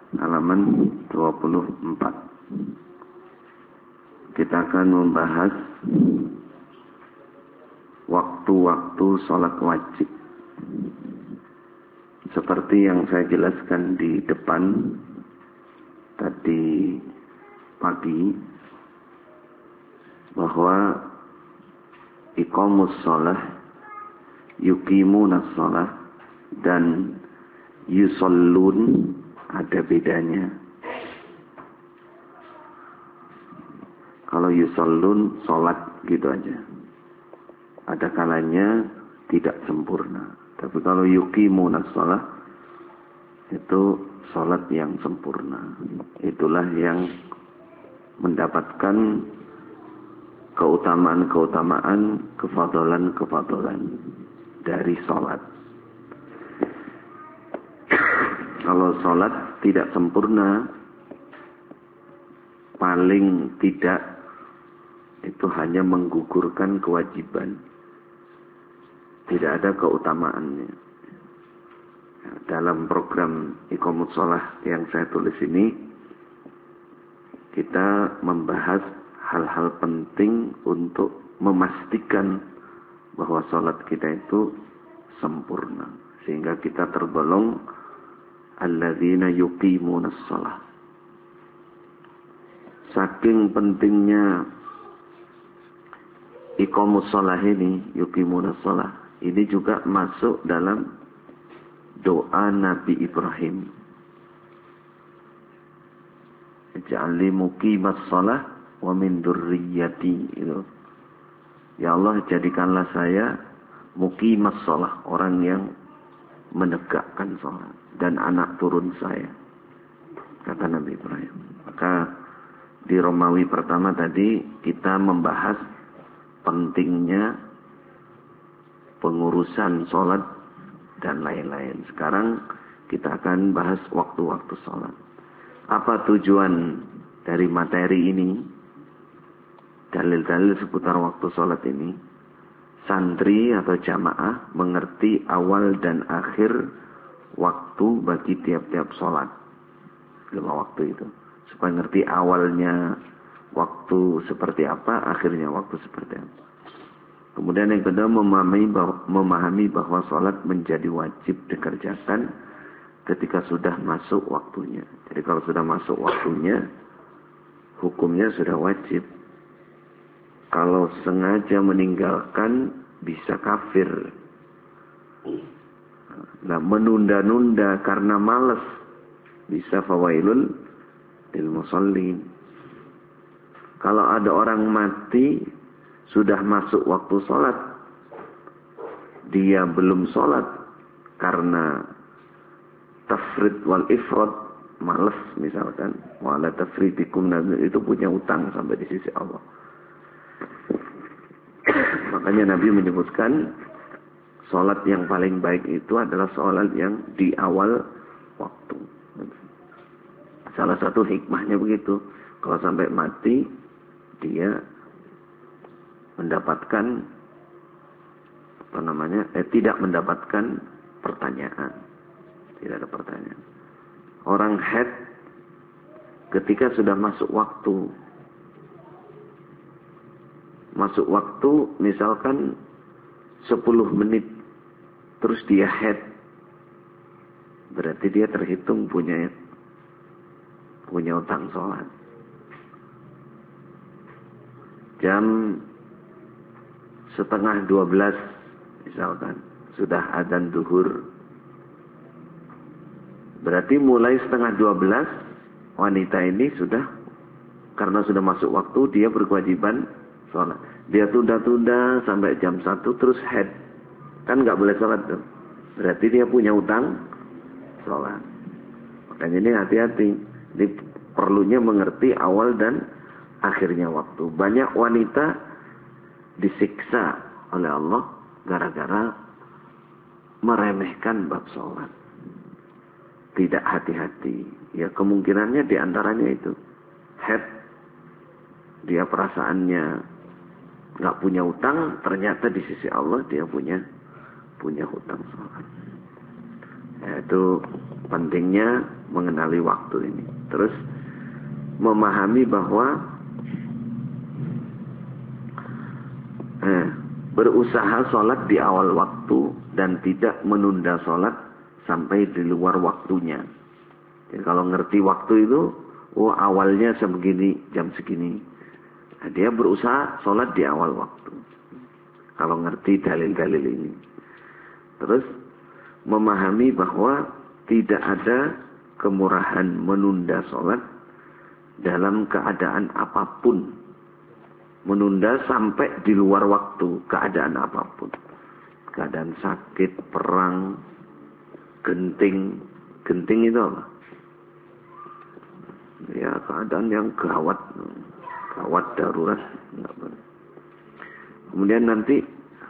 halaman 24. Kita akan membahas waktu-waktu sholat wajib. Seperti yang saya jelaskan di depan tadi pagi, bahwa iqamus sholah, yuqimunas sholah, dan yusallun ada bedanya. Kalau yusallun sholat gitu aja, ada kalanya tidak sempurna. Tapi kalau yuqimunas sholah itu sholat yang sempurna. Itulah yang mendapatkan keutamaan-keutamaan, kefadolan-kefadolan dari sholat. Kalau sholat tidak sempurna, paling tidak itu hanya menggugurkan kewajiban. Tidak ada keutamaannya. Dalam program Iqamus Sholah yang saya tulis ini, kita membahas hal-hal penting untuk memastikan bahwa sholat kita itu sempurna. Sehingga kita tergolong alladzina yuqimunas sholah. Saking pentingnya Iqamus Sholah ini, yuqimunas sholah, ini juga masuk dalam doa Nabi Ibrahim. Ij'alni muqimas sholah wa min dzurriyyati. Ya Allah, jadikanlah saya muqimas sholah, orang yang menegakkan sholat, dan anak turun saya, kata Nabi Ibrahim. Maka di Romawi pertama tadi kita membahas pentingnya pengurusan sholat dan lain-lain. Sekarang kita akan bahas waktu-waktu sholat. Apa tujuan dari materi ini? Dalil-dalil seputar waktu sholat ini. Santri atau jamaah mengerti awal dan akhir waktu bagi tiap-tiap sholat. 5 waktu itu. Supaya ngerti awalnya waktu seperti apa, akhirnya waktu seperti apa. Kemudian yang kedua, memahami bahwa sholat menjadi wajib dikerjakan ketika sudah masuk waktunya. Jadi kalau sudah masuk waktunya, hukumnya sudah wajib. Kalau sengaja meninggalkan, bisa kafir. Nah, menunda-nunda karena malas, bisa fawailul lil musallin. Kalau ada orang mati, sudah masuk waktu sholat, dia belum sholat karena tafrid wal ifrad, malas misalkan, wala tafridikum, itu punya utang sampai di sisi Allah. Makanya Nabi menyebutkan sholat yang paling baik itu adalah sholat yang di awal waktu. Salah satu hikmahnya begitu. Kalau sampai mati, dia mendapatkan tidak mendapatkan pertanyaan. Tidak ada pertanyaan. Orang haid ketika sudah masuk waktu misalkan 10 menit terus dia haid, berarti dia terhitung punya utang sholat. Jam 11:30 misalkan sudah adzan zuhur, berarti mulai 11:30 wanita ini sudah, karena sudah masuk waktu, dia berkewajiban sholat. Dia tunda-tunda sampai jam 1 terus haid, kan nggak boleh sholat tuh. Berarti dia punya utang sholat. Makanya ini hati-hati. Ini perlunya mengerti awal dan akhirnya waktu. Banyak wanita disiksa oleh Allah gara-gara meremehkan bab sholat. Tidak hati-hati. Ya kemungkinannya diantaranya itu. Haid, dia perasaannya nggak punya utang, ternyata di sisi Allah dia punya hutang sholat. Ya, itu pentingnya mengenali waktu ini. Terus memahami bahwa berusaha sholat di awal waktu dan tidak menunda sholat sampai di luar waktunya. Jadi kalau ngerti waktu itu, awalnya sebegini, jam segini. Nah, dia berusaha sholat di awal waktu. Kalau ngerti dalil-dalil ini. Terus memahami bahwa tidak ada kemurahan menunda sholat dalam keadaan apapun. Menunda sampai di luar waktu, keadaan apapun. Keadaan sakit, perang, genting. Genting itu apa? Ya, keadaan yang gawat. Gawat darurat. Kemudian nanti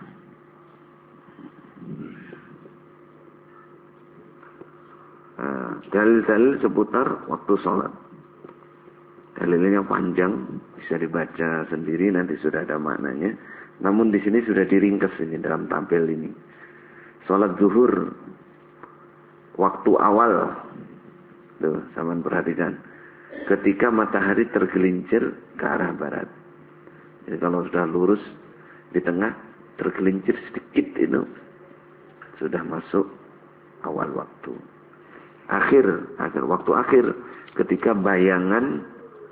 dalil-dalil seputar waktu sholat. Dalilnya panjang, bisa dibaca sendiri, nanti sudah ada maknanya. Namun di sini sudah diringkas ini dalam tampil ini. Sholat zuhur, waktu awal, tuh, sampean perhatikan. Ketika matahari tergelincir ke arah barat. Jadi kalau sudah lurus di tengah, tergelincir sedikit itu, sudah masuk awal waktu. Waktu akhir, ketika bayangan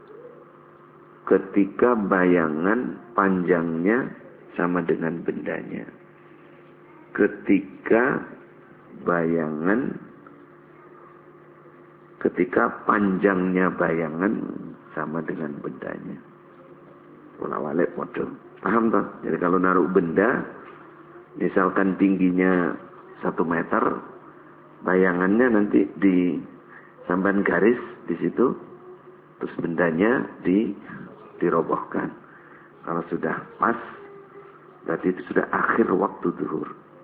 panjangnya sama dengan bendanya. Ketika panjangnya bayangan sama dengan bendanya. Wala-walik model. Paham toh? Jadi kalau naruh benda, misalkan tingginya 1 meter, bayangannya nanti sampan garis di situ, terus bendanya dirobohkan. Kalau sudah pas, berarti itu sudah akhir waktu zuhur.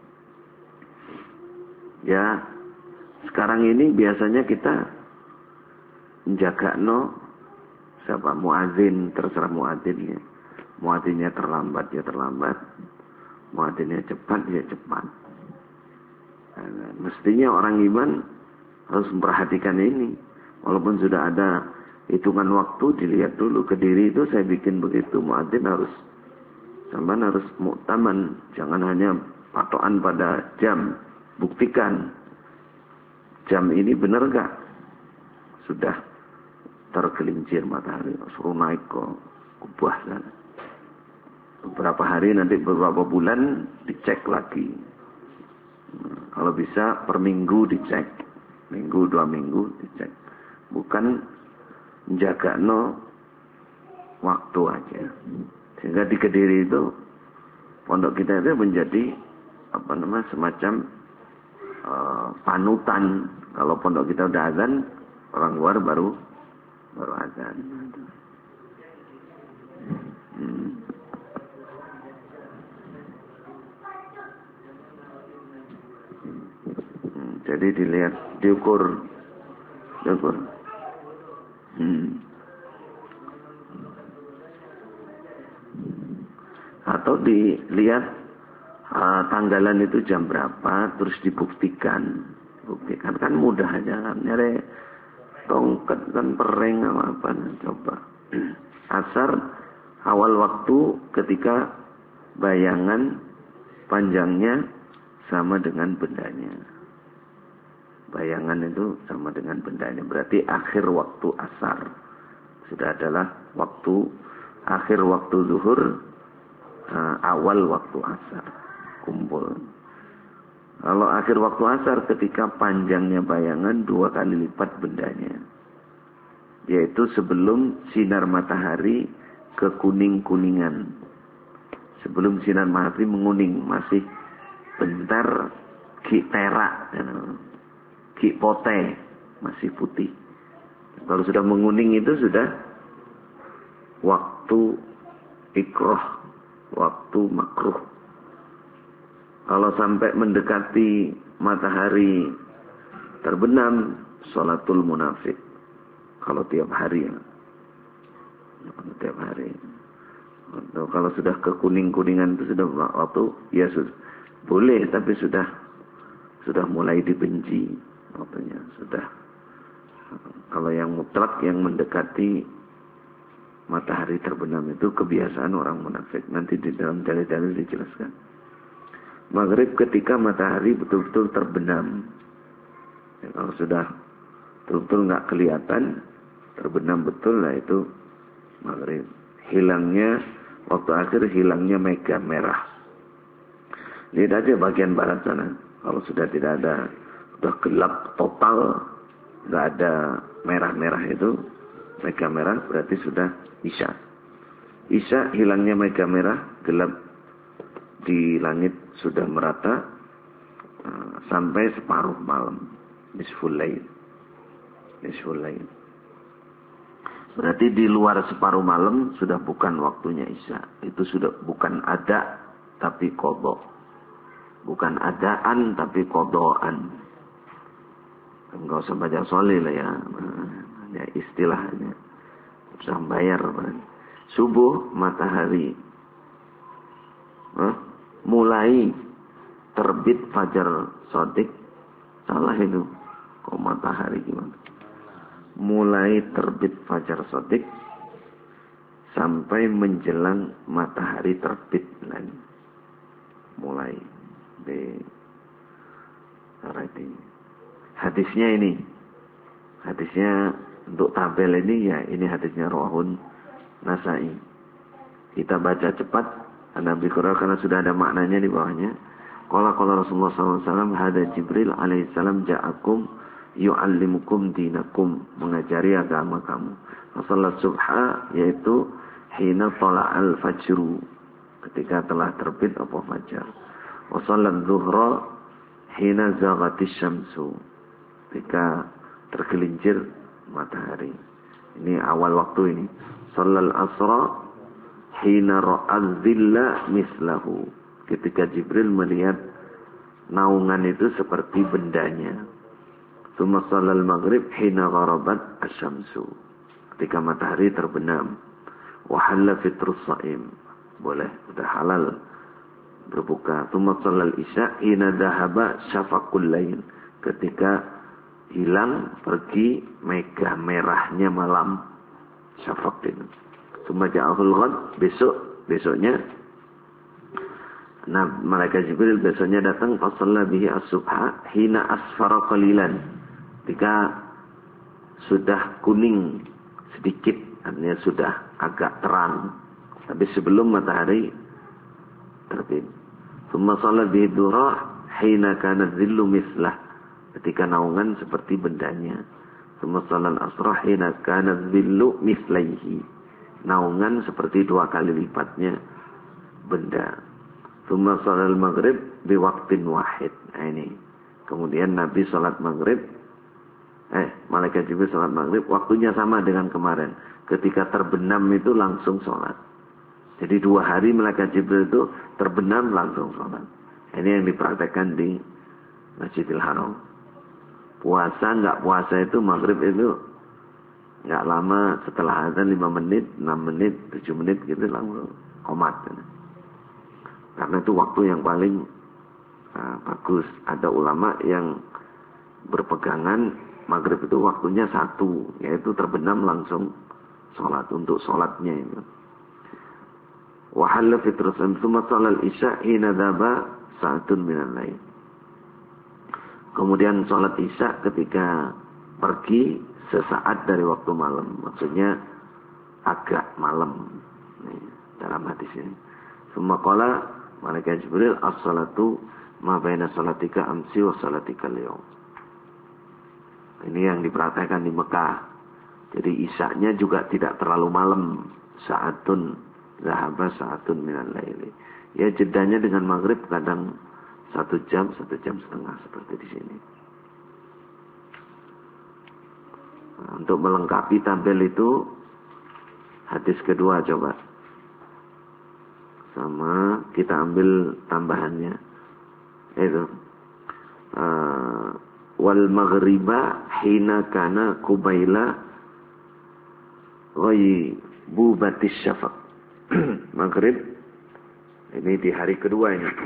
Ya, sekarang ini biasanya kita menjaga siapa muadzin, terserah muadzinnya. Muadzinnya terlambat ya terlambat, muadzinnya cepat ya cepat. Nah, mestinya orang iman harus memperhatikan ini. Walaupun sudah ada hitungan waktu, dilihat dulu. Kediri itu saya bikin begitu, muadzin harus muktaman, jangan hanya patokan pada jam. Buktikan jam ini benar gak? Sudah tergelincir matahari, suruh naik ke kubah sana. Beberapa hari, nanti beberapa bulan dicek lagi. Kalau bisa per minggu dicek, minggu 2 minggu dicek. Bukan menjaga waktu aja. Sehingga di Kediri itu pondok kita itu menjadi semacam panutan. Kalau pondok kita udah azan, orang luar baru azan. Jadi dilihat, diukur. Atau dilihat tanggalan itu jam berapa, terus dibuktikan. Buktikan kan mudah aja kan, nyari tongkat kan pereng apa coba. Asar awal waktu ketika bayangan panjangnya sama dengan bendanya. Bayangan itu sama dengan bendanya, berarti akhir waktu asar. Sudah adalah akhir waktu zuhur, awal waktu asar. Kumpul. Kalau akhir waktu asar ketika panjangnya bayangan 2 kali lipat bendanya. Yaitu sebelum sinar matahari kekuning-kuningan. Sebelum sinar matahari menguning, masih bentar ki terak, ki pote, masih putih. Kalau sudah menguning itu sudah waktu ikroh, waktu makruh. Kalau sampai mendekati matahari terbenam, sholatul munafik. Kalau tiap hari ya. Tiap hari. Kalau sudah kekuning-kuningan itu sudah waktu, ya sudah. Boleh, tapi sudah mulai dibenci. Waktunya sudah Kalau yang mutlak yang mendekati matahari terbenam itu kebiasaan orang munafik. Nanti di dalam dalil-dalil dijelaskan. Maghrib ketika matahari betul-betul terbenam. Ya, kalau sudah betul-betul nggak kelihatan, terbenam betul, lah itu maghrib. Hilangnya, waktu akhir hilangnya mega merah. Lihat aja bagian barat sana. Kalau sudah tidak ada, sudah gelap total, nggak ada merah-merah itu, mega merah berarti sudah Isya. Isya hilangnya mega merah, gelap di langit sudah merata sampai separuh malam. Nisful lail. Nisful lail. Berarti di luar separuh malam sudah bukan waktunya Isya. Itu sudah bukan ada tapi qadha. Bukan adaan tapi qadhaan. Enggak usah baca sholih lah ya. Ya istilahnya. Usah bayar. Subuh matahari mulai terbit fajar shadiq. Salah itu. Kok matahari gimana? Mulai terbit fajar shadiq sampai menjelang matahari terbit lagi. Mulai di rating. Hadisnya ini. Hadisnya untuk tabel ini ya ini hadisnya Rawahun Nasai. Kita baca cepat Nabi Qur'an karena sudah ada maknanya di bawahnya. Qala Rasulullah SAW hada Jibril alaihissalam ja'akum yu'allimukum dinakum, mengajari agama kamu. Salat subha yaitu hina tala'al fajru, ketika telah terbit apa fajar. Wa salat zuhra hina zaghatis syamsu, ketika tergelincir matahari. Ini awal waktu ini. Sallal asra hina ra'al dhilla mislahu, ketika Jibril melihat naungan itu seperti bendanya. Tsumma sallal maghrib hina gharabat asyamsu, ketika matahari terbenam. Wa halla fitrus shaim, boleh sudah halal berbuka. Tsumma sallal isya hina dhahaba syafaqul lail, ketika hilang pergi mega merahnya malam. Syafaq itu. Tsumma ja'ahul ghad, besoknya nah malaikat Jibril besoknya datang fasalla bihi as-subha hina asfara qalilan, ketika sudah kuning sedikit, artinya sudah agak terang tapi sebelum matahari terbit. Tsumma shalla bihi dhuhra hina kana dhillu mislah, ketika naungan seperti bendanya. Tsumma shalla al-asra hina kana dhillu mislaihi, naungan seperti 2 kali lipatnya benda. Tsumma shalla al-maghrib biwaqtin wahid. Nah ini. Kemudian Nabi salat maghrib malaikat Jibril salat maghrib waktunya sama dengan kemarin. Ketika terbenam itu langsung salat. Jadi 2 hari malaikat Jibril itu terbenam langsung salat. Ini yang dipraktekkan di Masjidil Haram. Puasa nggak puasa itu maghrib itu nggak lama, setelah azan 5 menit, 6 menit, 7 menit gitu langsung qomat. Karena itu waktu yang paling bagus. Ada ulama yang berpegangan maghrib itu waktunya 1, yaitu terbenam langsung sholat, untuk sholatnya itu. Wahalla fitrus tsumma sholal isya hina dhaba sa'atun minal lail. Kemudian sholat isya ketika pergi sesaat dari waktu malam, maksudnya agak malam. Dalam hadis ini. Tsumma qala malaikat Jibril as-salatu ma baina salatika amsi wa salatika al-yawm. Ini yang dipraktikkan di Mekah. Jadi isyanya juga tidak terlalu malam. Sa'atun zahaba sa'atun minal laili. Ya jedanya dengan maghrib kadang 1 jam, 1 jam setengah seperti di sini. Nah, untuk melengkapi tabel itu hadis kedua coba. Sama kita ambil tambahannya. Itu. Wal maghriba hina kana kubaila ghaibubatis syafaq. Maghrib ini di hari kedua ini.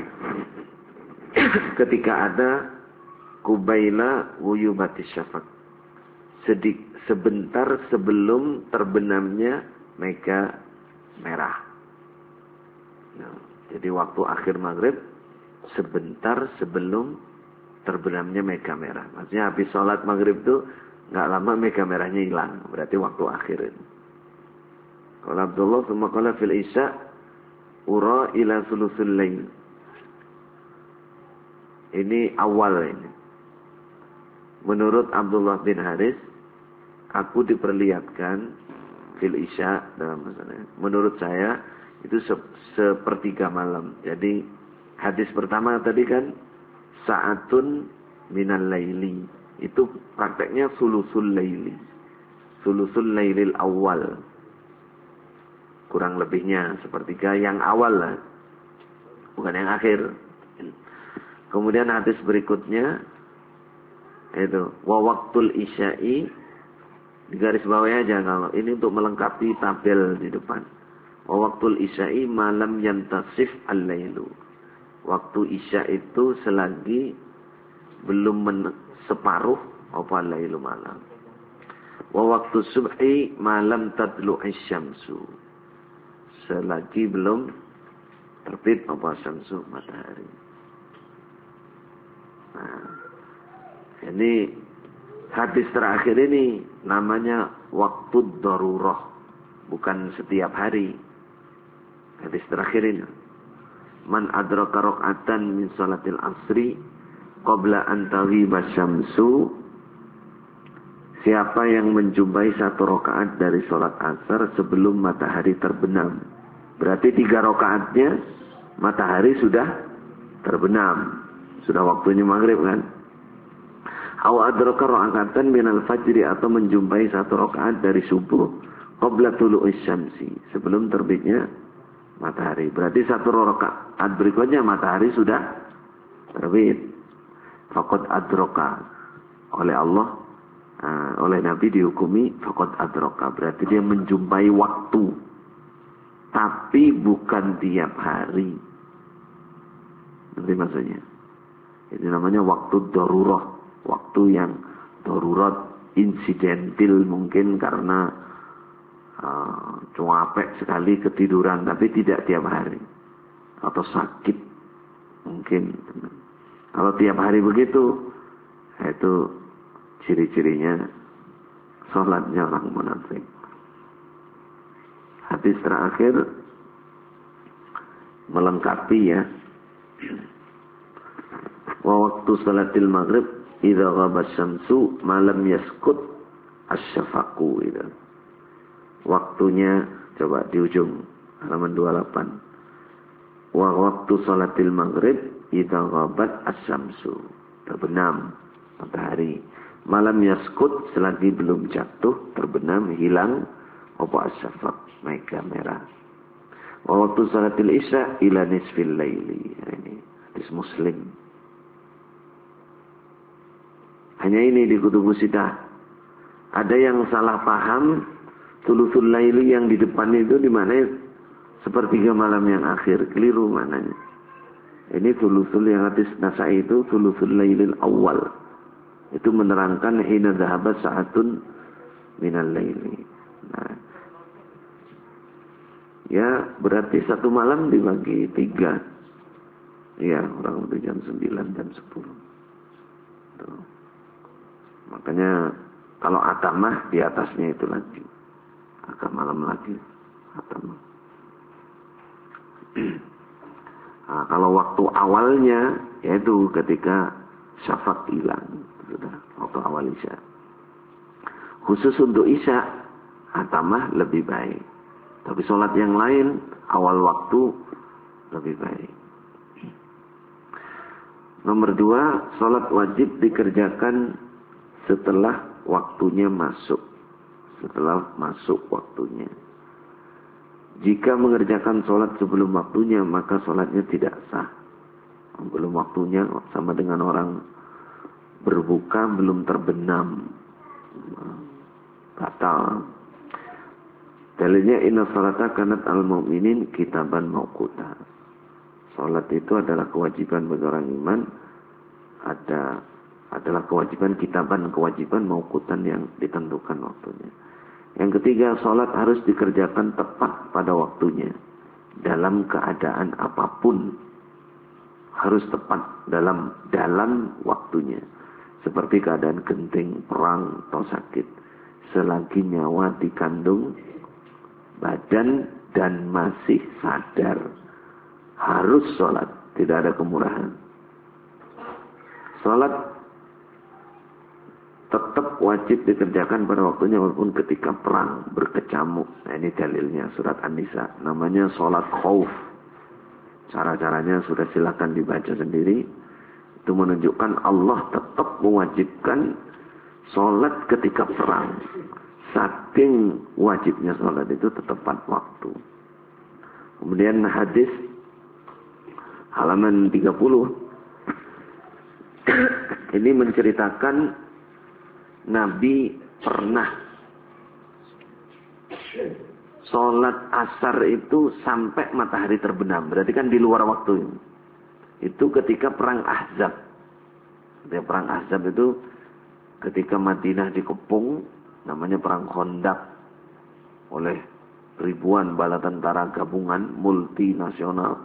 Ketika ada kubaila ghaibubatis syafaq. sebentar sebelum terbenamnya mega merah. Nah, jadi waktu akhir maghrib sebentar sebelum terbenamnya mega merah. Maksudnya habis sholat maghrib itu nggak lama mega merahnya hilang. Berarti waktu akhir ini. Kalau Abdullah qala fil isya ura ila sulusul lail. Ini awal ini. Menurut Abdullah bin Haris, aku diperlihatkan fil isya dalam masalahnya. Menurut saya itu sepertiga malam. Jadi hadis pertama tadi kan sa'atun minal laili. Itu prakteknya sulusul laili. Sulusul lailil awal. Kurang lebihnya sepertiga yang awal lah. Bukan yang akhir. Kemudian hadis berikutnya itu wa waqtul isya'i, di garis bawahnya aja kalau ini untuk melengkapi tabel di depan. Wa waqtul isya'i malam yantasif al-lailu. Waktu isya itu selagi belum separuh apa lailu malam. Wa waqtu subhi malam tadlu'is syamsu. Selagi belum terbit apa syamsu matahari. Nah, ini hadis terakhir ini namanya waktu darurah, bukan setiap hari. Hadis terakhir ini, man adraka raq'atan min salatil asri qabla an taghiba syamsu, siapa yang menjumpai satu rakaat dari salat asar sebelum matahari terbenam. Berarti 3 rakaatnya matahari sudah terbenam. Sudah waktunya maghrib kan? Aw adraka raq'atan minal fajri, atau menjumpai satu rakaat dari subuh qabla tulu'is syamsi, sebelum terbitnya matahari. Berarti satu rakaat berikutnya matahari sudah terbit. Faqad adraka, oleh Allah, oleh Nabi dihukumi faqad adraka, berarti dia menjumpai waktu. Tapi bukan tiap hari. Nanti maksudnya. Ini namanya waktu darurah. Waktu yang darurat, insidental mungkin karena capek sekali ketiduran. Tapi tidak tiap hari. Atau sakit mungkin. Kalau tiap hari begitu, itu ciri-cirinya sholatnya orang munafik. Hadis terakhir melengkapi ya. Wa waktu salatil maghrib idza ghaba syamsu malam yaskut asyafaqu itu. Waktunya coba di ujung halaman 28. Wa waktu salatil maghrib idza ghabat asyamsu, terbenam matahari. Malam yaskut, selagi belum jatuh, terbenam, hilang apa asyafaq, mega merah. Wa waktu salatil isya ila nisfil laili. Ini hadis Muslim. Hanya ini di kutubus sittah. Ada yang salah paham thuluthul laili yang di depan itu di mana sepertiga malam yang akhir, keliru maknanya. Ini thuluthul yang hadis Nasa'i itu thuluthul lailil awal. Itu menerangkan hina dhahabat sa'atun minal laili. Nah, ya berarti satu malam dibagi 3. Ya, kurang lebih jam 9 jam 10. Tuh. Makanya kalau atamah di atasnya itu lagi. Agak malam lagi atamah. Nah, kalau waktu awalnya yaitu ketika syafaq hilang, sudah waktu awal isya. Khusus untuk isya atamah lebih baik. Tapi sholat yang lain awal waktu lebih baik. Nomor 2, sholat wajib dikerjakan setelah waktunya masuk. Setelah masuk waktunya. Jika mengerjakan sholat sebelum waktunya, maka sholatnya tidak sah. Belum waktunya sama dengan orang berbuka belum terbenam. Batal. Dalilnya inna sholata kanat al-mu'minin kitaban mauquta. Sholat itu adalah kewajiban bagi orang iman. Ada adalah kewajiban kitaban, kewajiban mauqutan yang ditentukan waktunya. Yang ketiga, sholat harus dikerjakan tepat pada waktunya. Dalam keadaan apapun harus tepat dalam waktunya. Seperti keadaan genting, perang, atau sakit. Selagi nyawa dikandung badan dan masih sadar, harus sholat, tidak ada kemurahan. Sholat tetap wajib dikerjakan pada waktunya walaupun ketika perang berkecamuk. Nah, ini dalilnya surat An-Nisa. Namanya sholat khauf. Cara-caranya sudah silakan dibaca sendiri. Itu menunjukkan Allah tetap mewajibkan sholat ketika perang. Saking wajibnya sholat itu tepat waktu. Kemudian hadis halaman 30. Ini menceritakan Nabi pernah sholat asar itu sampai matahari terbenam. Berarti kan di luar waktu. Itu ketika perang Ahzab. Perang Ahzab itu ketika Madinah dikepung, namanya perang Khandaq, oleh ribuan bala tentara gabungan multinasional.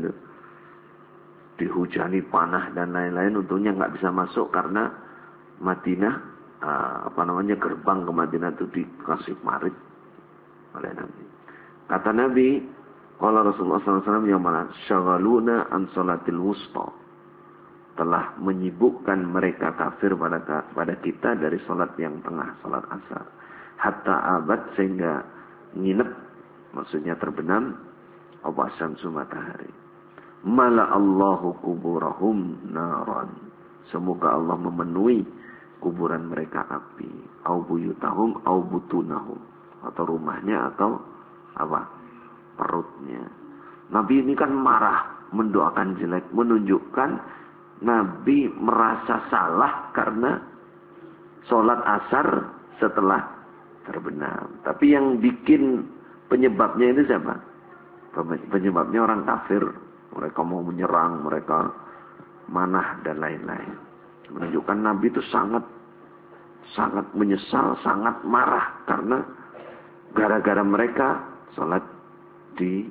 Dihujani panah dan lain-lain, untungnya nggak bisa masuk karena Madinah, gerbang ke Madinah itu dikasih parit oleh Nabi. Kata Nabi, qala Rasulullah SAW yang mana syagaluna an salatil wusta, telah menyibukkan mereka kafir pada kita dari salat yang tengah, salat asar. Hatta abad, sehingga nginep, maksudnya terbenam, awasan matahari. Mala Allahu kuburahum naran, semoga Allah memenuhi kuburan mereka api. Au buyutahum au butunahum, atau rumahnya atau apa? Perutnya. Nabi ini kan marah, mendoakan jelek, menunjukkan Nabi merasa salah karena sholat asar setelah terbenam. Tapi yang bikin penyebabnya itu siapa? Penyebabnya orang kafir. Mereka mau menyerang, mereka manah dan lain-lain. Menunjukkan Nabi itu sangat menyesal, sangat marah karena gara-gara mereka sholat di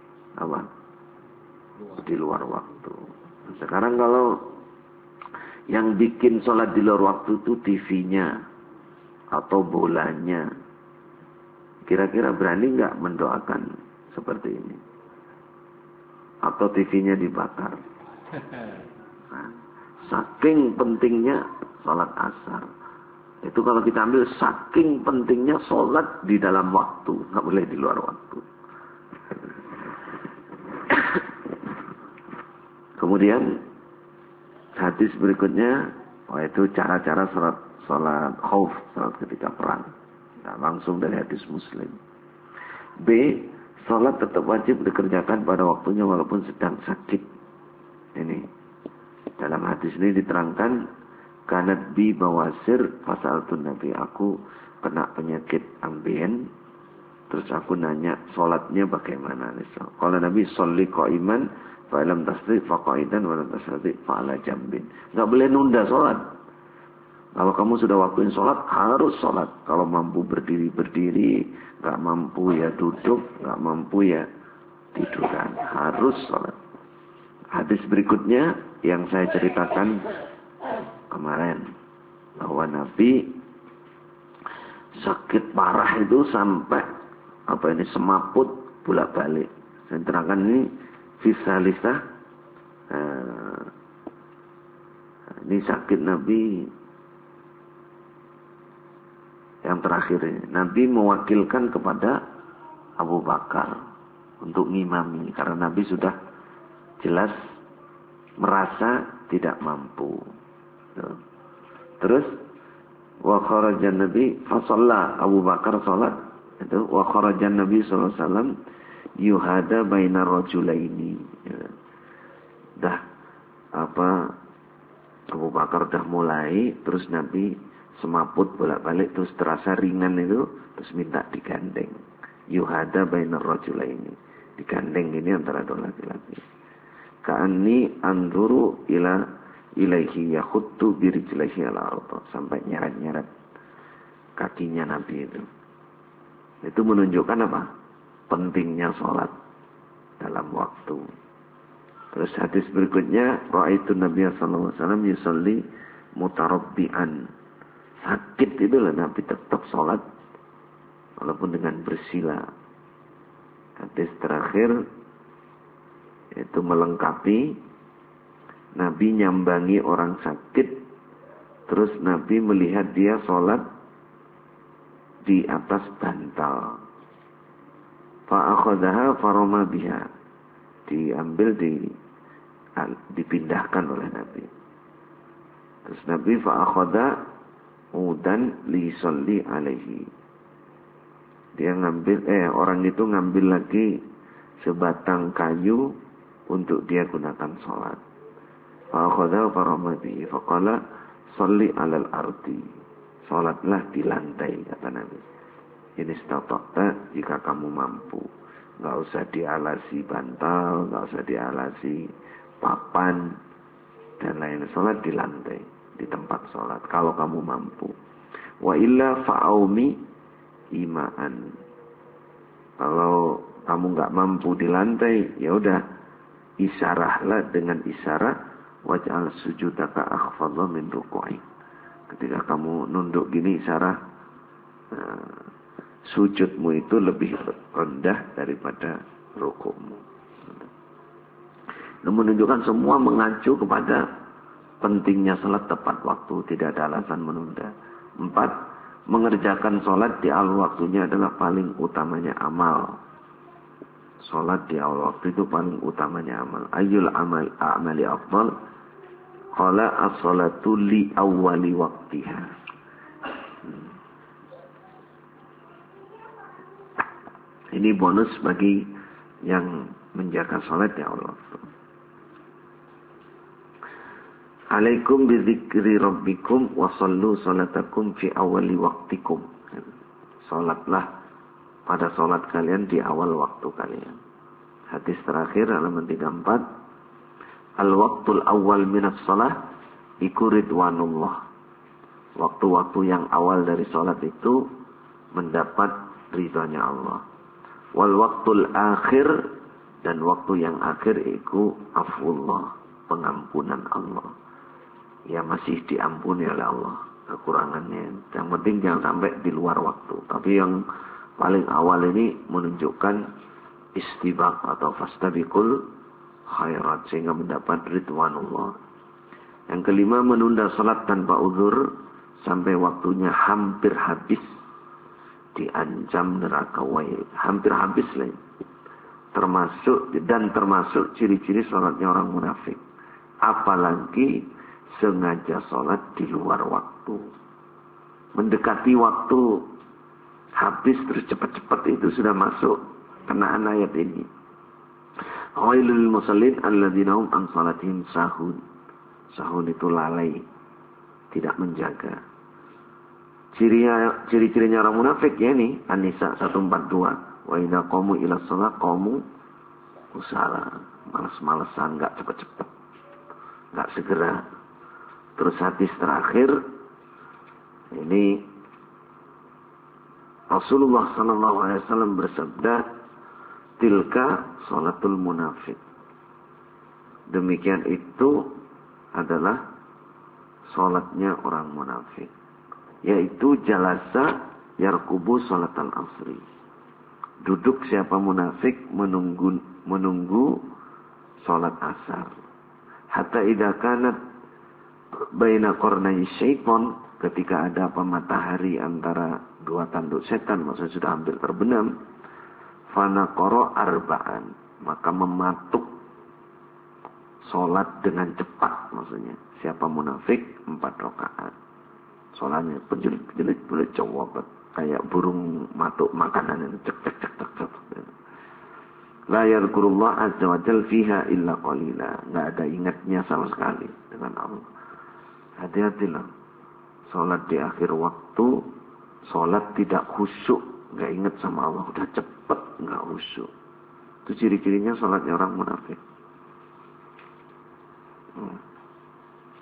luar waktu. Sekarang kalau yang bikin sholat di luar waktu itu TV-nya atau bolanya, kira-kira berani nggak mendoakan seperti ini? Atau TV-nya dibakar? Nah, saking pentingnya sholat asar. Itu kalau kita ambil saking pentingnya sholat di dalam waktu, nggak boleh di luar waktu. Kemudian hadis berikutnya, yaitu cara-cara sholat khauf, sholat ketika perang. Nah, langsung dari hadis Muslim. B. Sholat tetap wajib dikerjakan pada waktunya walaupun sedang sakit. Ini dalam hadis ini diterangkan, kanat bi bawasir fasaltun Nabi, aku kena penyakit ambien, terus aku nanya sholatnya bagaimana. Kalau Nabi sholli qa'iman fa lam tasri fa qa'idan wa lam tasri fa ala jambin. Enggak boleh nunda sholat. Kalau kamu sudah waktuin sholat, harus sholat. Kalau mampu berdiri, enggak mampu ya duduk, enggak mampu ya tiduran, harus sholat. Hadis berikutnya yang saya ceritakan kemarin, bahwa Nabi sakit parah itu sampai semaput bolak-balik. Saya terangkan ini fisalisah. Ini sakit Nabi yang terakhir ini. Nabi mewakilkan kepada Abu Bakar untuk ngimami karena Nabi sudah jelas merasa tidak mampu. Terus wa kharajan Nabi fa shalla, Abu Bakar salat itu wa kharajan Nabi sallallahu alaihi wasallam yuhada bainar rajulaini. Abu Bakar udah mulai, terus Nabi semaput bolak-balik, terus terasa ringan itu, terus minta digandeng. Yuhada bainar rajulaini, digandeng ini antara dua laki-laki. Ka'anni anzuru ila ilaihi yakhuttu birijlihi al-ardh, sampai nyeret-nyeret kakinya Nabi itu. Itu menunjukkan apa? Pentingnya sholat dalam waktu. Terus hadis berikutnya, ra'aitu Nabi sallallahu alaihi wasallam yusalli mutarabbi'an. Sakit itu lah Nabi tetap sholat walaupun dengan bersila. Hadis terakhir itu melengkapi, Nabi nyambangi orang sakit, terus Nabi melihat dia sholat di atas bantal. Fa'akhadhaha farama biha. Diambil, dipindahkan oleh Nabi. Terus Nabi fa'akhadha udan li yusalli alaihi. Dia ngambil, orang itu ngambil lagi sebatang kayu untuk dia gunakan sholat. Fa'akhadha farama bihi. Faqala salli alal ardi. Sholatlah di lantai, kata Nabi. Ini istata'ta, jika kamu mampu. Nggak usah dialasi bantal, nggak usah dialasi papan, dan lain. Sholat di lantai, di tempat sholat, kalau kamu mampu. Wa illa fa'aumi imaan. Kalau kamu nggak mampu di lantai, ya udah, isyarahlah dengan isyarah. Waj'al sujudaka akhfadha min ruku'i. Ketika kamu nunduk gini, isyarah, sujudmu itu lebih rendah daripada rukukmu. Ini menunjukkan semua mengacu kepada pentingnya salat tepat waktu, tidak ada alasan menunda. 4, mengerjakan salat di awal waktunya adalah paling utamanya amal. Salat di awal waktu itu paling utamanya amal. Ayyul a'mali afdal? Qala as-salatu li awwali waqtiha. Ini bonus bagi yang menjaga salat di awal waktu. Alaikum bidzikri rabbikum wa sallu salatakum fi awali waqtikum. Salatlah pada salat kalian di awal waktu kalian. Hadis terakhir halaman 34. Al-waqtul awal minas salah iku ridwanullah. Waktu-waktu yang awal dari salat itu mendapat ridhonya Allah. Wal waqtul akhir, dan waktu yang akhir iku afullah, pengampunan Allah. Ya masih diampuni oleh Allah kekurangannya. Yang penting jangan sampai di luar waktu. Tapi yang paling awal ini menunjukkan istibaq atau fastabiqul khairat, sehingga mendapat ridwanullah. Yang kelima, menunda salat tanpa uzur sampai waktunya hampir habis, diancam neraka wail. Hampir habis lah. Termasuk ciri-ciri salatnya orang munafik. Apalagi sengaja salat di luar waktu. Mendekati waktu habis terus cepat-cepat, itu sudah masuk kenaan ayat ini. Wailul musallin alladzina hum an salatihim sahun. Sahun itu lalai, tidak menjaga. Ciri-cirinya orang munafik ya ini An-Nisa 142. Wa idza qamu ila shalah qamu kusala. Malas-malesan, enggak cepat-cepat, enggak segera. Terus hadis terakhir ini Rasulullah sallallahu alaihi wasallam bersabda, tilka salatul munafik. Demikian itu adalah salatnya orang munafik. Yaitu jalasa yarkubu salatal asri. Duduk siapa munafik menunggu salat asar. Hatta idza kanat baina qarnay syaitan, ketika ada matahari antara dua tanduk setan, maksudnya sudah hampir terbenam. Fanaqara arba'an, maka mematuk salat dengan cepat, maksudnya siapa munafik 4 rakaat. Salatnya penjelit-penjelit boleh cowok kayak burung matuk makanan yang cek cek cek cek cek. La yadhkurullah azza wa jalla fiha illa qalila, enggak ada ingatnya sama sekali dengan Allah. Hati-hatilah salat di akhir waktu, salat tidak khusyuk, enggak ingat sama Allah, udah cepet enggak khusyuk. Itu ciri-cirinya salatnya orang munafik.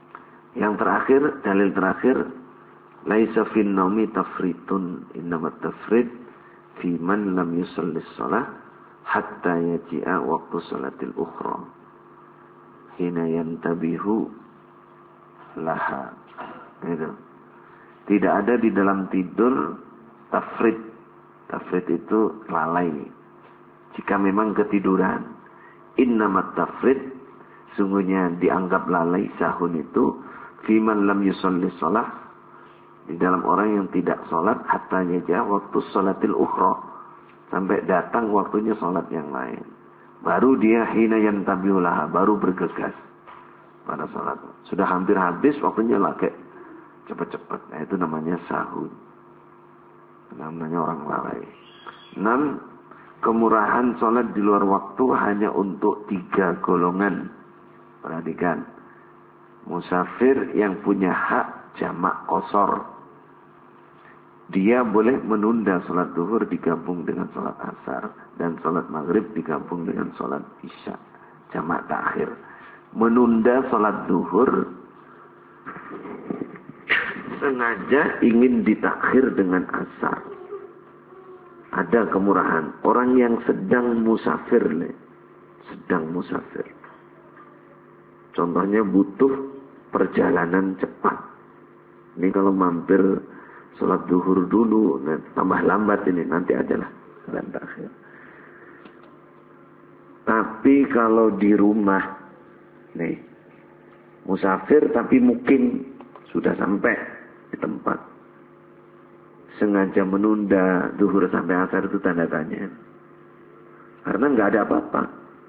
Yang terakhir, dalil terakhir, laisa fin naumi tafritun, innamat tafrid fi man lam yusallis shalah hatta yaji'a waktu salatil ukhra hina yantabihu laha. Gitu. Tidak ada di dalam tidur tafrid. Tafrid itu lalai. Jika memang ketiduran. Innamat tafrid, sungguhnya dianggap lalai sahun itu fiman lam yusallis shalah, di dalam orang yang tidak sholat hatta yaja waktu sholatil ukhra, sampai datang waktunya sholat yang lain. Baru dia hina yantabihu laha, baru bergegas pada sholat. Sudah hampir habis waktunya lagi cepat-cepat. Nah, itu namanya sahun. Namanya orang lalai. 6. Kemurahan sholat di luar waktu hanya untuk 3 golongan. Perhatikan. Musafir yang punya hak jamak qashar. Dia boleh menunda sholat zuhur digabung dengan sholat asar. Dan sholat maghrib digabung dengan sholat isya. Jamak takhir. Menunda sholat zuhur sengaja ingin ditakhir dengan asar. Ada kemurahan. Orang yang sedang musafir. Sedang musafir. Contohnya butuh perjalanan cepat. Ini kalau mampir sholat zuhur dulu, tambah lambat ini, nanti adalah dan takhir. Tapi kalau di rumah, nih, musafir tapi mungkin sudah sampai di tempat, sengaja menunda zuhur sampai asar, itu tanda tanya. Karena nggak ada apa-apa.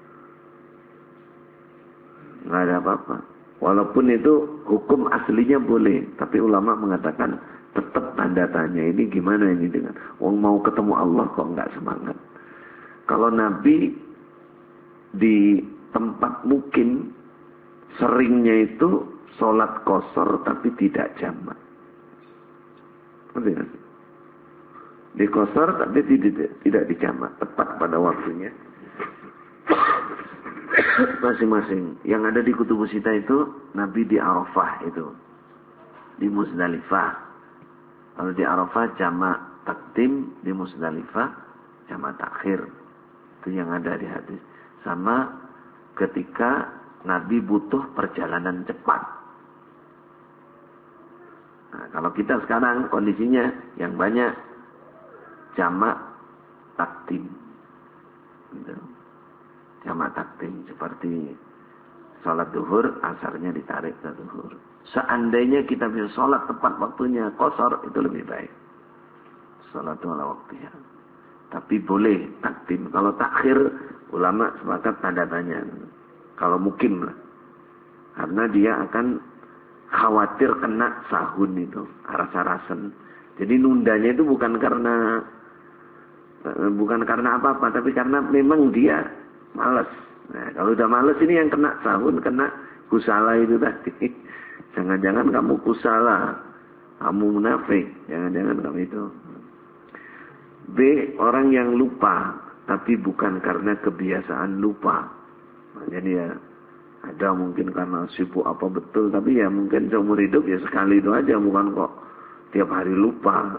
Nggak ada apa-apa. Walaupun itu hukum aslinya boleh. Tapi ulama mengatakan tetap tanda tanya. Ini gimana ini dengan orang mau ketemu Allah kok nggak semangat. Kalau Nabi di tempat mungkin seringnya itu sholat qashar tapi tidak jamak. Di qashar tapi tidak dijamak. Tepat pada waktunya. Masing-masing. Yang ada di Kutubus Sittah itu Nabi di Arafah itu. Di Muzdalifah. Kalau di Arafah jamak takdim, di Muzdalifah jamak takhir. Itu yang ada di hadis. Sama ketika Nabi butuh perjalanan cepat. Nah, kalau kita sekarang kondisinya yang banyak jamak takdim. Gitu. Jamak takdim seperti sholat duhur, asarnya ditarik ke duhur. Seandainya kita bisa sholat tepat waktunya qashar, itu lebih baik. Sholat ala waktunya. Tapi boleh takdim. Kalau takhir, ulama sepakat tanda tanya. Kalau mungkin lah. Karena dia akan khawatir kena sahun itu, rasa-rasen. Jadi nundanya itu bukan karena apa-apa, tapi karena memang dia malas. Nah, kalau udah malas ini yang kena sahun, kena kusala itu tadi. Jangan-jangan kamu kusala, kamu munafik. Jangan-jangan kamu itu. B. Orang yang lupa, tapi bukan karena kebiasaan lupa. Nah, jadi ya, ada mungkin karena sibuk apa betul, tapi ya mungkin seumur hidup ya sekali itu aja, bukan kok tiap hari lupa.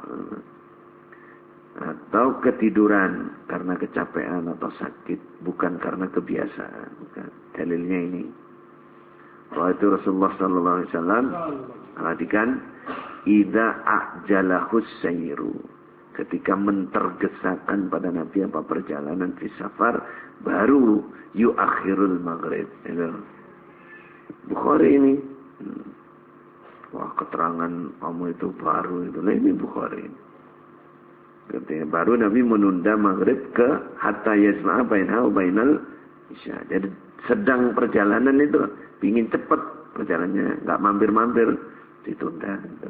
Atau ketiduran karena kecapean atau sakit, bukan karena kebiasaan. Bukan. Dalilnya ini. Kalau itu Rasulullah sallallahu alaihi wasallam perhatikan, idza ajalahus sayru, ketika mentergesakan pada Nabi apa perjalanan fi safar, baru yuakhirul maghrib. Itu Bukhari ini. Wah, keterangan kamu itu baru itu. Nah, ini Bukhari. Ketika baru Nabi menunda maghrib ke hatta yasma'a bainahu bainal isya. Jadi sedang perjalanan itu pingin cepat perjalanannya, nggak mampir-mampir, ditunda. Gitu.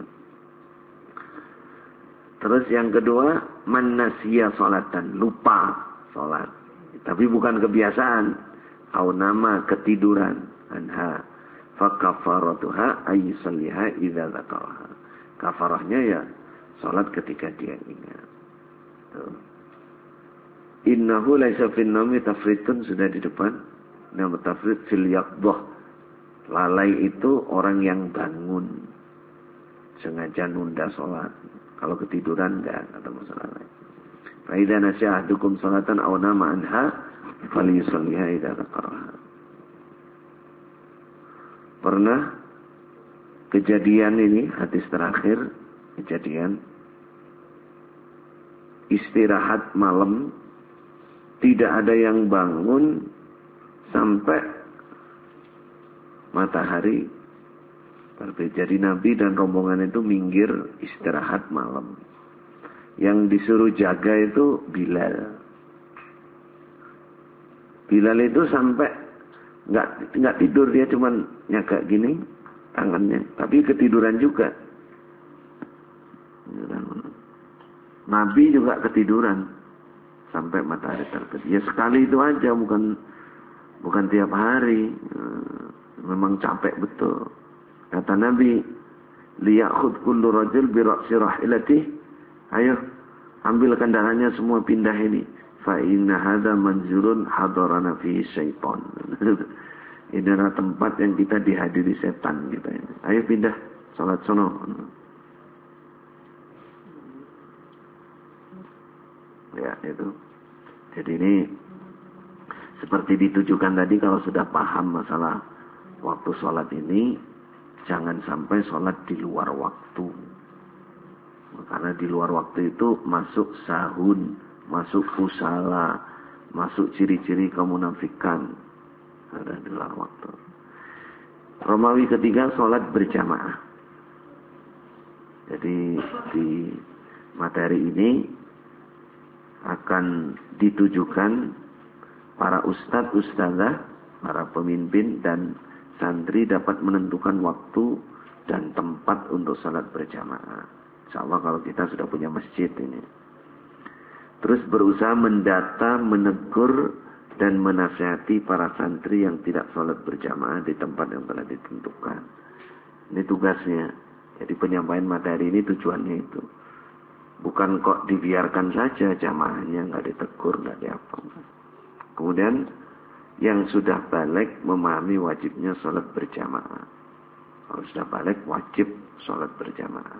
Terus yang kedua, man nasiya sholatan, lupa sholat. Tapi bukan kebiasaan. Au nama ketiduran. Anha. Fa kafaratuha ayyusalliha idza dzakaraha. Kafarahnya ya sholat ketika dia ingat. Innahu laisa fin naumi tafritun, sudah di depan. Nama tafrit fil yaqdah, Lalai itu orang yang bangun sengaja nunda sholat. Kalau ketiduran enggak ada masalah lain. Fa idza nasiya ahadukum sholatan aw nama anha falyusalliha idza dzakaraha. Pernah kejadian ini, hadis terakhir, kejadian istirahat malam, tidak ada yang bangun sampai matahari terbit. Jadi Nabi dan rombongan itu minggir istirahat malam. Yang disuruh jaga itu Bilal. Bilal itu sampai nggak tidur, dia cuman nyagak gini tangannya, tapi ketiduran juga. Nabi juga ketiduran sampai matahari terbit. Ya sekali itu aja, bukan tiap hari. Memang capek betul. Kata Nabi, liyakhud kullu rajul bi ra'si rahilatihi. Ayo, ambil kendaraannya semua, pindah ini. Fa inna hadza manzilun hadarana fihi syaitan. Ini adalah tempat yang kita dihadiri setan kita ini. Ayo pindah, salat sono. Ya, itu. Jadi ini seperti ditujukan tadi, kalau sudah paham masalah waktu sholat ini, jangan sampai sholat di luar waktu. Karena di luar waktu itu masuk sahun, masuk kusala, masuk ciri-ciri kemunafikan. Ada di luar waktu. Romawi ketiga, sholat berjamaah. Jadi di materi ini akan ditujukan para ustadz, ustadzah, para pemimpin dan santri dapat menentukan waktu dan tempat untuk salat berjamaah. Insyaallah kalau kita sudah punya masjid ini. Terus berusaha mendata, menegur dan menasihati para santri yang tidak salat berjamaah di tempat yang telah ditentukan. Ini tugasnya. Jadi penyampaian materi ini tujuannya itu. Bukan kok dibiarkan saja jamaahnya, nggak ditegur, nggak diapa. Kemudian yang sudah balik memahami wajibnya sholat berjamaah. Kalau sudah balik wajib sholat berjamaah.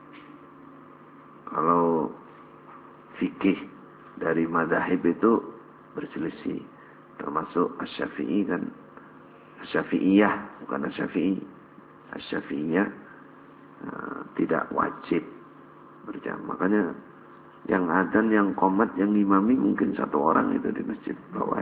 Kalau fikih dari madzhab itu berselisih. Termasuk Asy-Syafi'i kan. Asy-Syafi'iyah, bukan Asy-Syafi'i. Asy-Syafi'iyah tidak wajib berjamaah. Makanya yang adzan, yang qomat, yang imami mungkin satu orang itu di masjid bawah.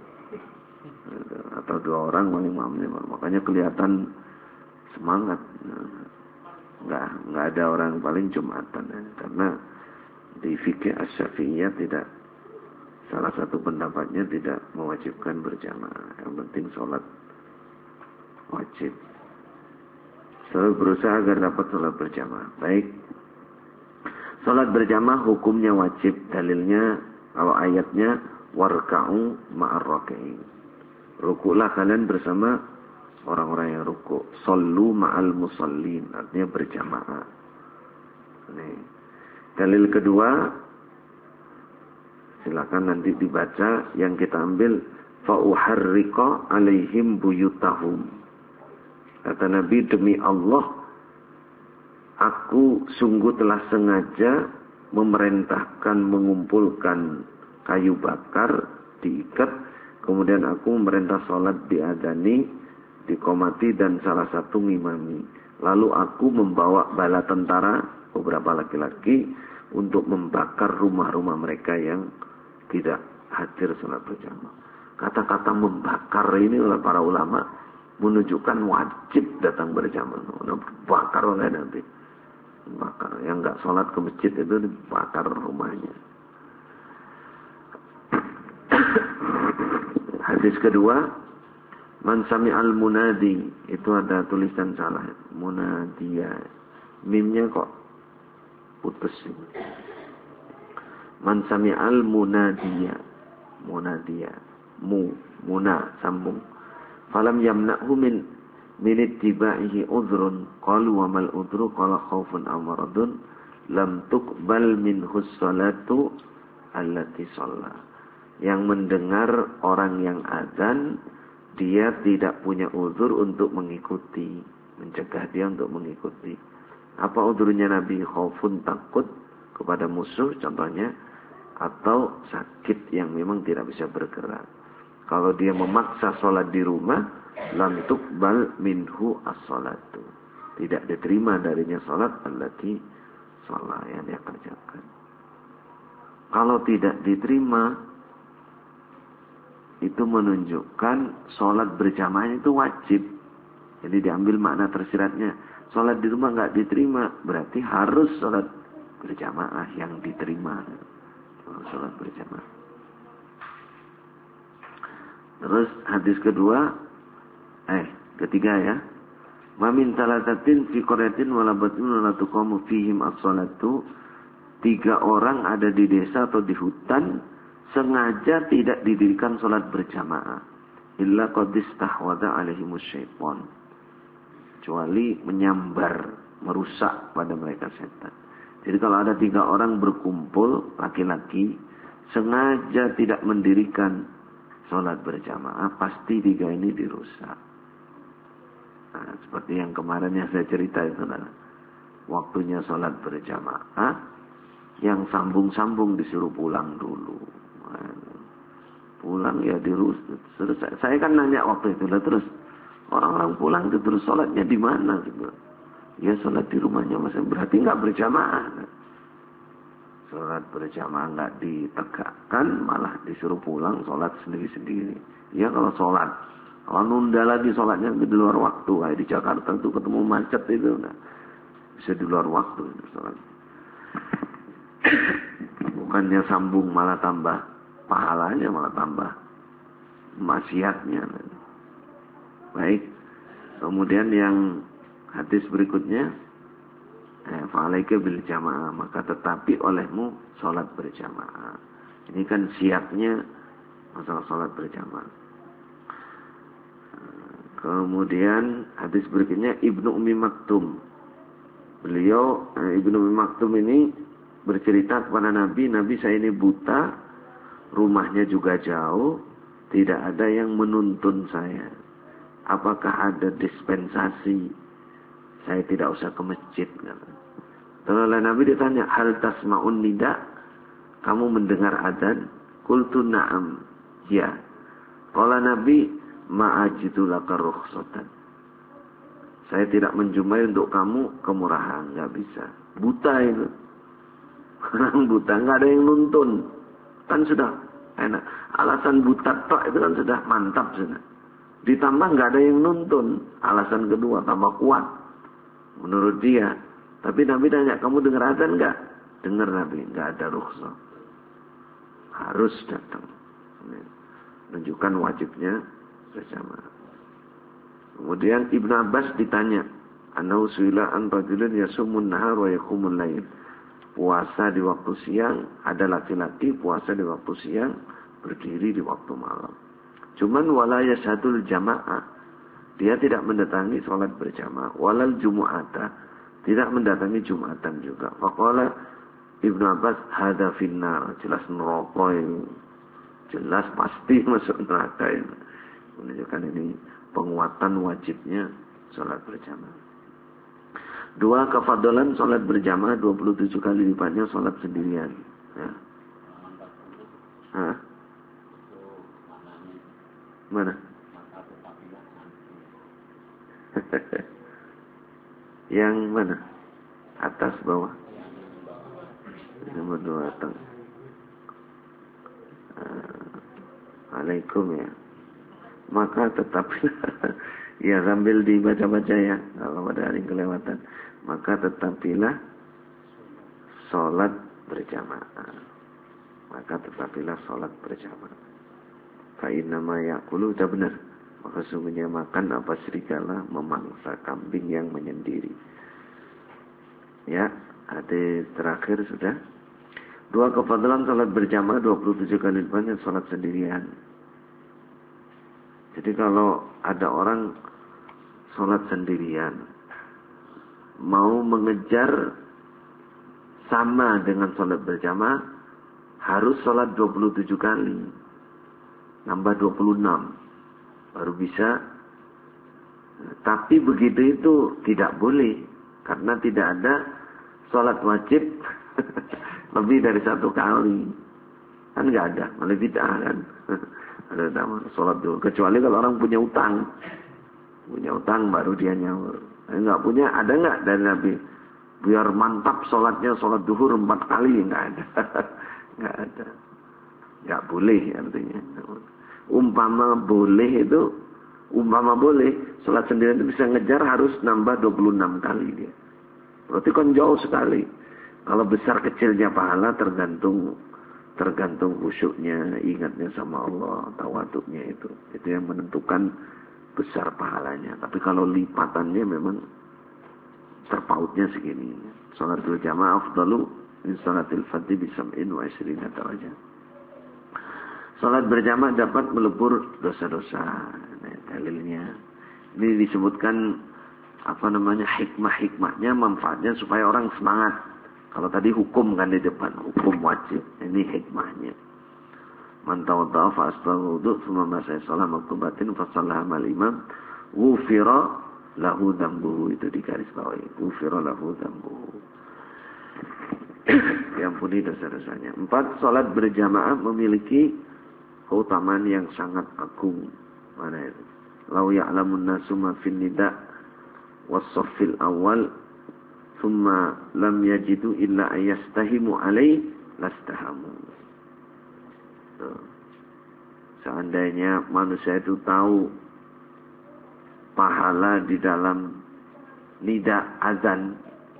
Atau dua orang imamnya. Makanya kelihatan semangat. Nggak ada orang paling Jumatan. Karena di fikih Asy-Syafi'iyah tidak, salah satu pendapatnya tidak mewajibkan berjamaah. Yang penting sholat wajib. Selalu berusaha agar dapat sholat berjamaah. Baik. Sholat berjamaah hukumnya wajib. Dalilnya, kalau ayatnya, warka'u ma'ar raki'in. Rukuklah kalian bersama orang-orang yang rukuk. Sallu ma'al musallin. Artinya berjamaah. Ini. Dalil kedua, silakan nanti dibaca. Yang kita ambil, fa'uharriqa alaihim buyutahum. Kata Nabi, demi Allah, aku sungguh telah sengaja memerintahkan mengumpulkan kayu bakar, diikat, kemudian aku memerintah sholat diadani, diqomati, dan salah satu ngimami. Lalu aku membawa bala tentara, beberapa laki-laki, untuk membakar rumah-rumah mereka yang tidak hadir sholat berjamaah. Kata-kata membakar ini oleh para ulama menunjukkan wajib datang berjamaah. Bakar oleh Nabi. Bakar. Yang nggak sholat ke masjid itu dibakar rumahnya. Hadis kedua, man sami'al munadi, itu ada tulisan salah. Munadiya. Mimnya kok putus. Man sami'al munadiya. Munadiya. Muna, sambung. Falam yamna'hu min ittiba'ihi udhrun. Qalu wa mal udhru qala khaufun aw maradun lam tuqbal minhu sholatu allati shalla. Yang mendengar orang yang azan dia tidak punya uzur untuk mengikuti, mencegah dia untuk mengikuti. Apa uzurnya Nabi? Khaufun, takut kepada musuh contohnya, atau sakit yang memang tidak bisa bergerak. Kalau dia memaksa sholat di rumah, lam tuqbal minhu as-sholatu. Tidak diterima darinya sholat allati sholat yang dia kerjakan. Kalau tidak diterima, itu menunjukkan sholat berjamaah itu wajib. Jadi diambil makna tersiratnya. Sholat di rumah nggak diterima, berarti harus sholat berjamaah yang diterima. Sholat berjamaah. Terus hadis ketiga ya. Ma min talatatin fi qaryatin wala batun wala tuqamu fihim as-shalatu. 3 orang ada di desa atau di hutan sengaja tidak didirikan sholat berjamaah. Illa qad istahwadha alaihimus syaitan. Kecuali menyambar, merusak pada mereka setan. Jadi kalau ada 3 orang berkumpul, laki-laki, sengaja tidak mendirikan sholat berjamaah, pasti 3 ini dirusak. Nah, seperti yang kemarin yang saya cerita itu, waktunya sholat berjamaah, yang sambung-sambung disuruh pulang dulu. Pulang ya dirusak. Saya kan nanya waktu itu, terus orang-orang pulang itu terus sholatnya di mana? Gitu. Ya sholat di rumahnya masing, berarti nggak berjamaah. Sholat berjamaah nggak ditegakkan, malah disuruh pulang sholat sendiri-sendiri. Ya kalau sholat, kalau nunda lagi sholatnya di luar waktu, kayak di Jakarta itu ketemu macet itu, bisa di luar waktu itu sholat. Bukannya sambung malah tambah pahalanya, malah tambah maksiatnya. Baik. Kemudian yang hadis berikutnya, fa'alaika bil jamaah, maka tetapi olehmu sholat berjamaah. Ini kan siapnya masalah sholat berjamaah. Kemudian hadis berikutnya Ibnu Ummi Maktum. Beliau Ibnu Ummi Maktum ini bercerita kepada Nabi, saya ini buta, rumahnya juga jauh, tidak ada yang menuntun saya. Apakah ada dispensasi? Saya tidak usah ke masjid. Lalu Nabi ditanya, hal tasma'un nida? Kamu mendengar adzan? Qultu na'am. Ya. Qala Nabi, ma'ajidu laka rukhsatan. Saya tidak menjumpai untuk kamu kemurahan, nggak bisa. Buta itu. Orang buta, nggak ada yang nuntun. Kan sudah enak. Alasan buta tok itu kan sudah mantap sudah. Ditambah nggak ada yang nuntun. Alasan kedua tambah kuat. Menurut dia. Tapi Nabi tanya, kamu dengar adzan nggak? Dengar Nabi, nggak ada rukhsah. Harus datang. Menunjukkan wajibnya bersama. Kemudian Ibnu Abbas ditanya, Anau suila an rajulun yasumun nahar wa yakumul lail. Puasa di waktu siang, ada laki-laki puasa di waktu siang, berdiri di waktu malam. Cuman wala yashadul jamaah, dia tidak mendatangi sholat berjamaah. Walal jumu'ata, tidak mendatangi jumatan juga. Faqala Ibnu Abbas, hada finnar, jelas neraka ini. Jelas pasti masuk neraka ini. Menunjukkan ini penguatan wajibnya sholat berjamaah. 2, kefadalan sholat berjamaah 27 kali lipatnya sholat sendirian. Ya. Hah? Mana? Yang mana? Atas, bawah? Nomor 2 datang. Alaikum ya. Maka tetap ya sambil dibaca-baca ya, kalau ada hari kelewatan. Maka tetapilah sholat berjamaah. Maka tetapilah sholat berjamaah. Fa'innama ya'kulu, udah benar. Maka sungguhnya makan apa serigala memangsa kambing yang menyendiri. Ya, hadis terakhir sudah. 2, kefadalan sholat berjamaah 27 kali lipatnya sholat sendirian. Jadi kalau ada orang sholat sendirian, mau mengejar sama dengan sholat berjamaah, harus sholat 27 kali. Nambah 26. baru bisa. Tapi begitu itu tidak boleh, karena tidak ada sholat wajib lebih dari 1 kali. Kan nggak ada, malah bid'ah kan. Ada nama sholat dulu. Kecuali kalau orang punya utang. Punya utang baru dia nyaur. Nggak punya, ada nggak dari Nabi? Biar mantap sholatnya, sholat duhur 4 kali. Nggak ada. Nggak ada. Nggak boleh artinya. Umpama boleh itu, umpama boleh, sholat sendirian itu bisa ngejar harus nambah 26 kali dia. Berarti kan jauh sekali. Kalau besar kecilnya pahala tergantung khusyuknya, ingatnya sama Allah, tawaduknya itu. Itu yang menentukan besar pahalanya. Tapi kalau lipatannya memang terpautnya segini. Sholatul jamaah afdalu min sholatil fardhi bisam'in wa isrina darajah. Sholat berjamaah dapat melebur dosa-dosa. Nah, dalilnya. Ini disebutkan hikmah-hikmahnya, manfaatnya supaya orang semangat. Kalau tadi hukum kan di depan, hukum wajib. Ini hikmahnya. Man tawadda'a fa asbagha wudu' tsumma masaya shalah maktubatin fa shallaha ma'al imam ghufira lahu dzambuhu, itu di garis bawahi. Ghufira lahu dzambuhu. Diampuni dosa-dosanya. 4. Salat berjamaah memiliki keutamaan yang sangat agung. Mana itu? Lau ya'lamun nasu ma fin nida' was-saffil awal thumma lam yajidu illa ayastahimu alaih lastahamu. Seandainya manusia itu tahu pahala di dalam nida azan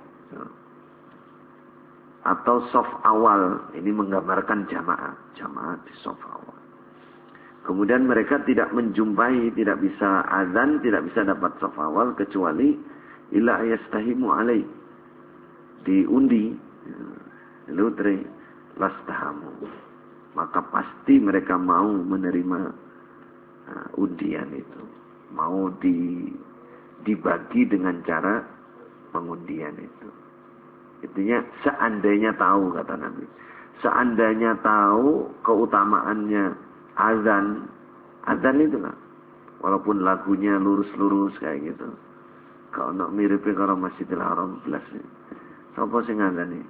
atau soft awal, ini menggambarkan jamaah di soft awal. Kemudian mereka tidak menjumpai, tidak bisa azan, tidak bisa dapat soft awal kecuali illa ayastahimu alaih, diundi, lutre, lastahamu, maka pasti mereka mau menerima undian itu, mau dibagi dengan cara pengundian itu. Intinya seandainya tahu, kata Nabi, seandainya tahu keutamaannya azan itu lah, walaupun lagunya lurus-lurus kayak gitu. Kalau nak miripnya kalau Masjidil Haram belas nih. Siapa sih ngandani?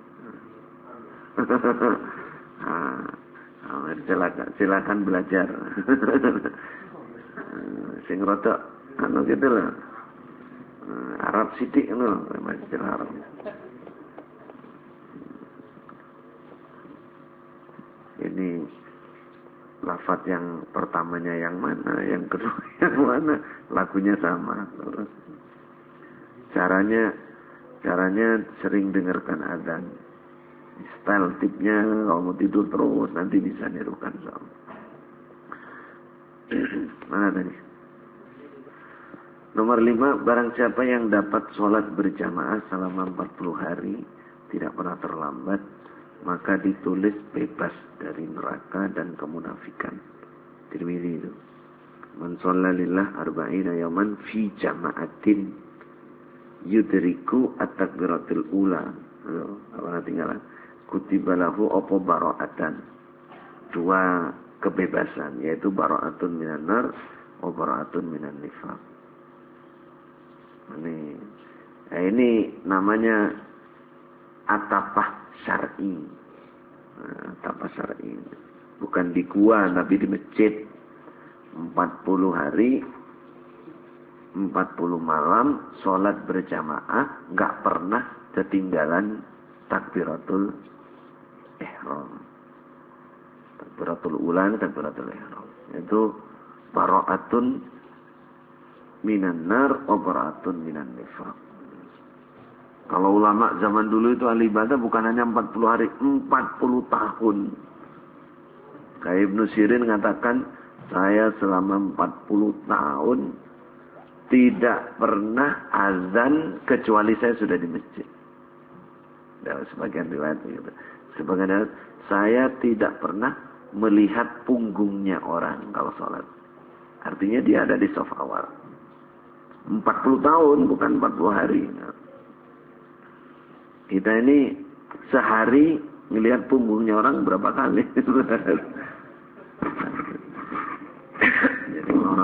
Silakan belajar. Sing rodok anu gitu lah. Arab sidik anu Masjidil Haram. Ini lafaz yang pertamanya yang mana, yang kedua yang mana, lagunya sama. Terus caranya sering dengarkan azan. Style tipnya kalau mau tidur terus nanti bisa nirukan sama. Mana tadi? Nomor 5, barang siapa yang dapat sholat berjamaah selama 40 hari tidak pernah terlambat, maka ditulis bebas dari neraka dan kemunafikan. Tirmidzi itu. Man shalla lillah arba'ina yawman fi jama'atin yudriku at-takbiratul ula. Apa tinggalan? Kutiba lahu apa bara'atan. 2 kebebasan, yaitu bara'atun minan nar wa bara'atun minan nifaq. Ini namanya atapah syar'i. Atapah syar'i. Bukan di gua, tapi di masjid. 40 hari 40 malam sholat berjamaah, nggak pernah ketinggalan takbiratul ihram. Takbiratul ula, takbiratul ihram. Itu bara'atun minan nar wa bara'atun minan nifaq. Kalau ulama zaman dulu itu ahli ibadah bukan hanya 40 hari, 40 tahun. Kayak Ibnu Sirin mengatakan, saya selama 40 tahun tidak pernah azan kecuali saya sudah di masjid. Dan sebagian riwayat begitu. Sebagian riwayat, saya tidak pernah melihat punggungnya orang kalau sholat. Artinya dia ada di saf awal. 40 tahun bukan 40 hari. Kita ini sehari ngelihat punggungnya orang berapa kali. Jadi orang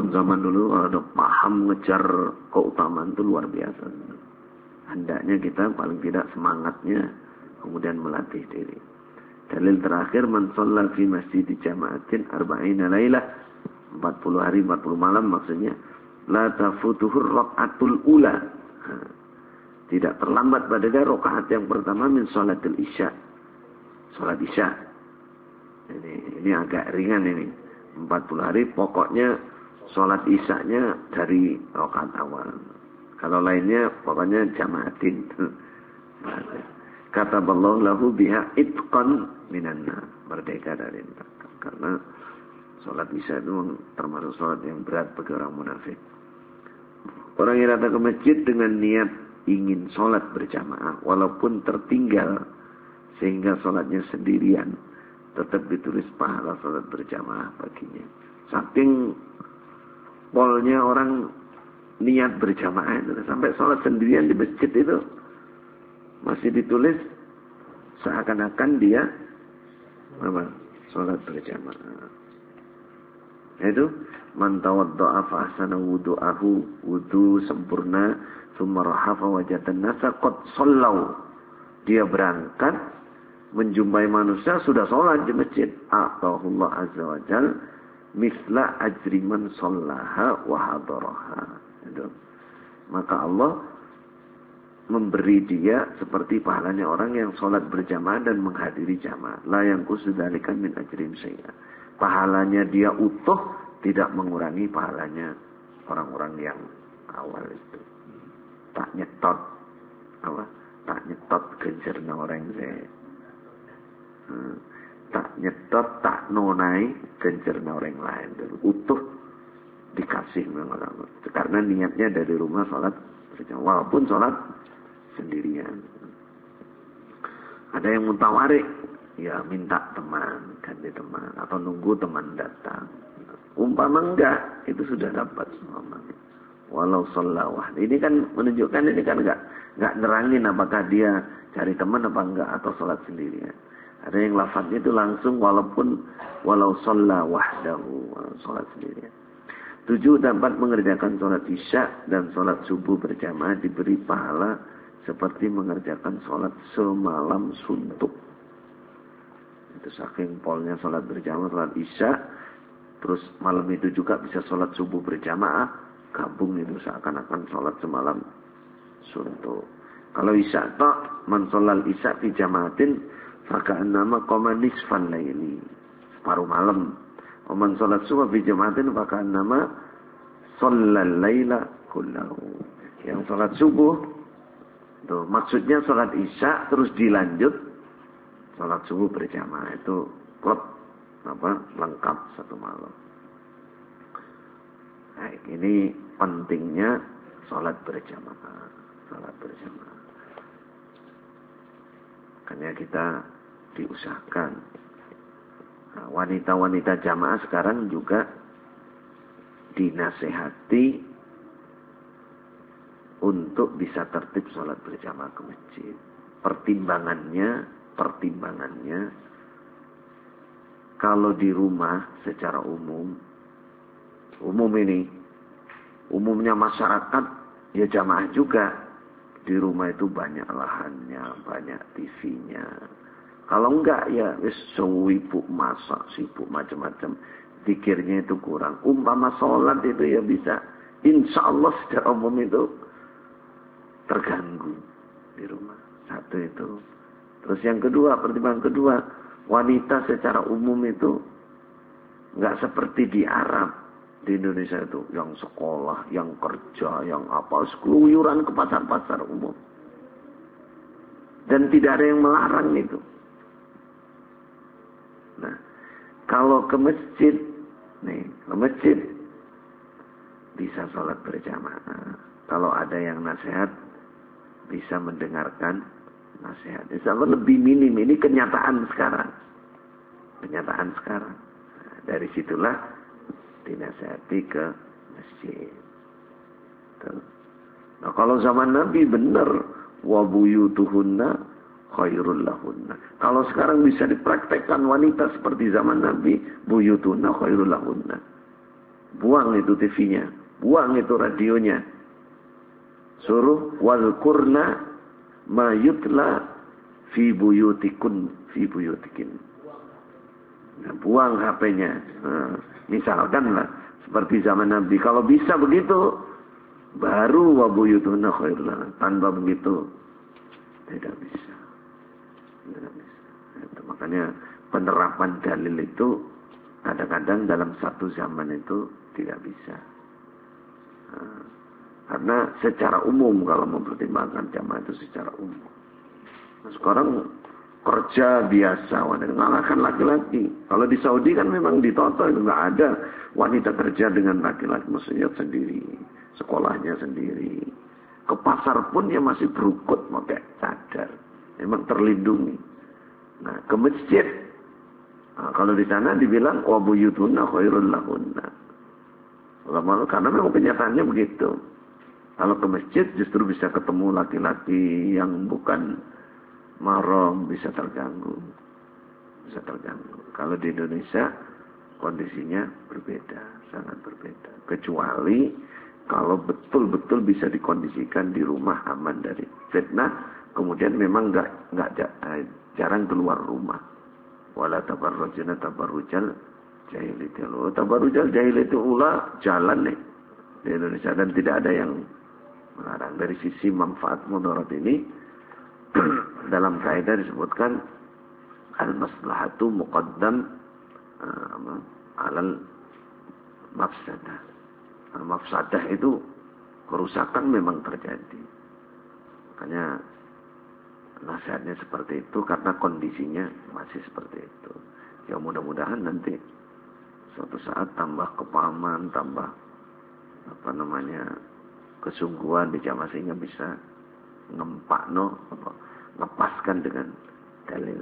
zaman dulu ada paham ngejar keutamaan itu luar biasa. Hendaknya kita paling tidak semangatnya kemudian melatih diri. Dalil terakhir, man shalla fi masjid jama'atin arba'ina lailah, 40 hari 40 malam maksudnya, la tafutuhur raqatul ula. Tidak terlambat pada dia rakaat yang pertama min sholatil isya. Salat isya. Ini agak ringan ini. 40 hari pokoknya salat isyanya dari rakaat awal. Kalau lainnya pokoknya jama'atin. Kataballahu lahu biha itqan minan nar, merdeka dari neraka. Karena salat isya itu termasuk salat yang berat bagi orang munafik. Orang yang datang ke masjid dengan niat ingin salat berjamaah walaupun tertinggal sehingga salatnya sendirian, tetap ditulis pahala salat berjamaah baginya. Saking polnya orang niat berjamaah itu, sampai salat sendirian di masjid itu masih ditulis seakan-akan dia salat berjamaah. Itu man tawadda'a fa ahsana wudu'ahu, wudu sempurna, tsumma rahafa wajatan nasa qad shallau. Dia berangkat menjumpai manusia sudah salat di masjid. Atahullah azza wa jal misla ajri man shallaha wa hadaraha. Itu. Maka Allah memberi dia seperti pahalanya orang yang sholat berjamaah dan menghadiri jamaah. La yang kusudalikan min ajrim syai'a. Pahalanya dia utuh, tidak mengurangi pahalanya orang-orang yang awal itu. Tak nyetot, apa? Tak nyetot gencerna orang saya. Tak nyetot, tak nonai gencerna orang lain. Utuh dikasih memang Allah. Karena niatnya dari rumah sholat berjamaah, walaupun sholat sendirian. Ada yang mutawarik, ya minta teman, ganti teman, atau nunggu teman datang. Umpama enggak, itu sudah dapat semua. Walau sholawah. Ini kan menunjukkan, ini kan enggak nerangin apakah dia cari teman apa enggak, atau sholat sendirian. Ada yang lafadznya itu langsung walau sholawahdahu, sholat sendirian. 7, dapat mengerjakan sholat isya dan sholat subuh berjamaah diberi pahala seperti mengerjakan sholat semalam suntuk. Itu saking polnya sholat berjamaah, sholat isya, terus malam itu juga bisa sholat subuh berjamaah, gabung itu seakan-akan sholat semalam suntuk. Kalau isya tak, man sholal isya fi jamaatin, faka'annama qama nisfan laili, separuh malam. Man sholat subuh fi jamaatin, faka'annama shollal laila kullahu. Yang sholat subuh, tuh, maksudnya sholat isya terus dilanjut sholat subuh berjamaah, itu klub lengkap satu malam. Nah, ini pentingnya sholat berjamaah, sholat berjamaah. Makanya kita diusahakan. Nah, wanita-wanita jamaah sekarang juga dinasehati untuk bisa tertib sholat berjamaah ke masjid. Pertimbangannya, kalau di rumah secara umumnya masyarakat ya jamaah juga. Di rumah itu banyak lahannya, banyak TV-nya. Kalau enggak ya sibuk masak, sibuk macam-macam. Zikirnya itu kurang. Umpama sholat itu ya bisa, insya Allah secara umum itu terganggu di rumah. Satu itu. Terus yang kedua, pertimbangan kedua, wanita secara umum itu nggak seperti di Arab. Di Indonesia itu yang sekolah, yang kerja, yang apa, keluyuran ke pasar-pasar umum. Dan tidak ada yang melarang itu. Nah, kalau ke masjid, bisa sholat berjamaah. Kalau ada yang nasihat, bisa mendengarkan nasihat. Insya Allah lebih minim. Ini kenyataan sekarang. Nah, dari situlah dinasihati ke masjid. Tuh. Nah, kalau zaman Nabi benar, wa buyutuhunna khairul lahunna. Kalau sekarang bisa dipraktekkan wanita seperti zaman Nabi, buyutuhunna khairul lahunna. buang itu TV-nya, buang itu radionya. Suruh wadhkurna ma yutla fi buyutikin. Nah, buang HP-nya. Nah, misalkan lah seperti zaman Nabi. Kalau bisa begitu, baru wa buyutuna khairul. Tanpa begitu tidak bisa. Tidak bisa. Itu, makanya penerapan dalil itu kadang-kadang dalam satu zaman itu tidak bisa. Nah, karena secara umum kalau mempertimbangkan jamaah itu secara umum. Nah, sekarang kerja biasa, wanita ngalahkan laki-laki. Kalau di Saudi kan memang ditoto itu nggak ada wanita kerja dengan laki-laki, maksudnya sendiri, sekolahnya sendiri. Ke pasar pun dia masih berukut pakai cadar, memang terlindungi. Nah, ke masjid, nah, kalau di sana dibilang wa buyutuna khairul lahunna. Karena memang kenyataannya begitu. Kalau ke masjid justru bisa ketemu laki-laki yang bukan mahram, bisa terganggu. Bisa terganggu. Kalau di Indonesia kondisinya berbeda, sangat berbeda. Kecuali kalau betul-betul bisa dikondisikan di rumah aman dari fitnah, kemudian memang jarang keluar rumah. Wala tabarrujna tabarrujal jahiliyyah. Tabarrujal jahiliyyah ula jalan nih di Indonesia, dan tidak ada yang melarang. Dari sisi manfaat mudarat ini dalam kaidah disebutkan al-maslahatu muqaddam alal mafsadah. Mafsadah itu kerusakan memang terjadi. Makanya nasihatnya seperti itu karena kondisinya masih seperti itu. Ya mudah-mudahan nanti suatu saat tambah kepahaman, tambah kesungguhan di jamaah sehingga bisa ngepaskan dengan dalil.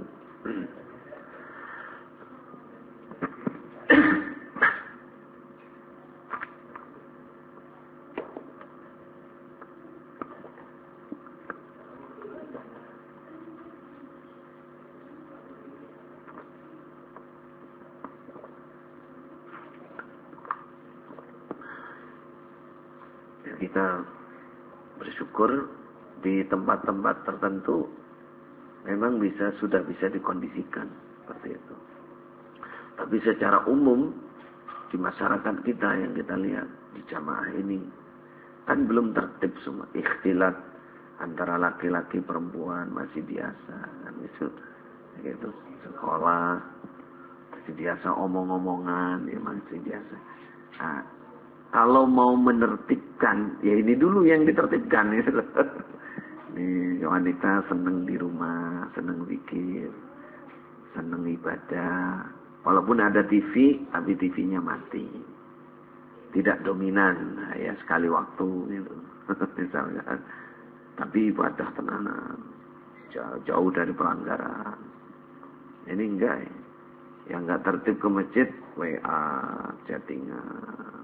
Kita bersyukur di tempat-tempat tertentu memang sudah bisa dikondisikan seperti itu. Tapi secara umum di masyarakat kita yang kita lihat di jamaah ini kan belum tertib semua. Ikhtilat antara laki-laki perempuan masih biasa kan itu. Gitu. Sekolah masih biasa, omong-omongan ya masih biasa. Nah, kalau mau menertibkan, ya ini dulu yang ditertibkan. Gitu. Nih, wanita senang di rumah, senang zikir, senang ibadah. Walaupun ada TV, tapi TV-nya mati. Tidak dominan, ya sekali waktu gitu. Misalnya. Tapi ibadah tenanan. Jauh dari pelanggaran. Ini enggak ya. Yang enggak tertib ke masjid, WA, chattingan.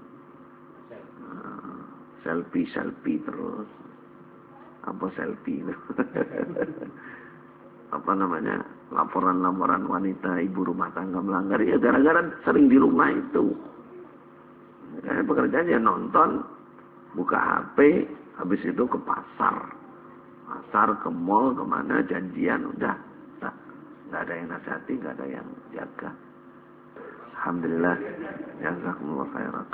Selfie terus. Apa selfie itu? Laporan-laporan wanita ibu rumah tangga melanggar, ya gara-gara sering di rumah itu. Karena pekerjaannya nonton, buka HP, habis itu ke pasar, ke mall, kemana janjian, udah nggak ada yang nasihati, nggak ada yang jaga. Alhamdulillah, jazakumullah khairan.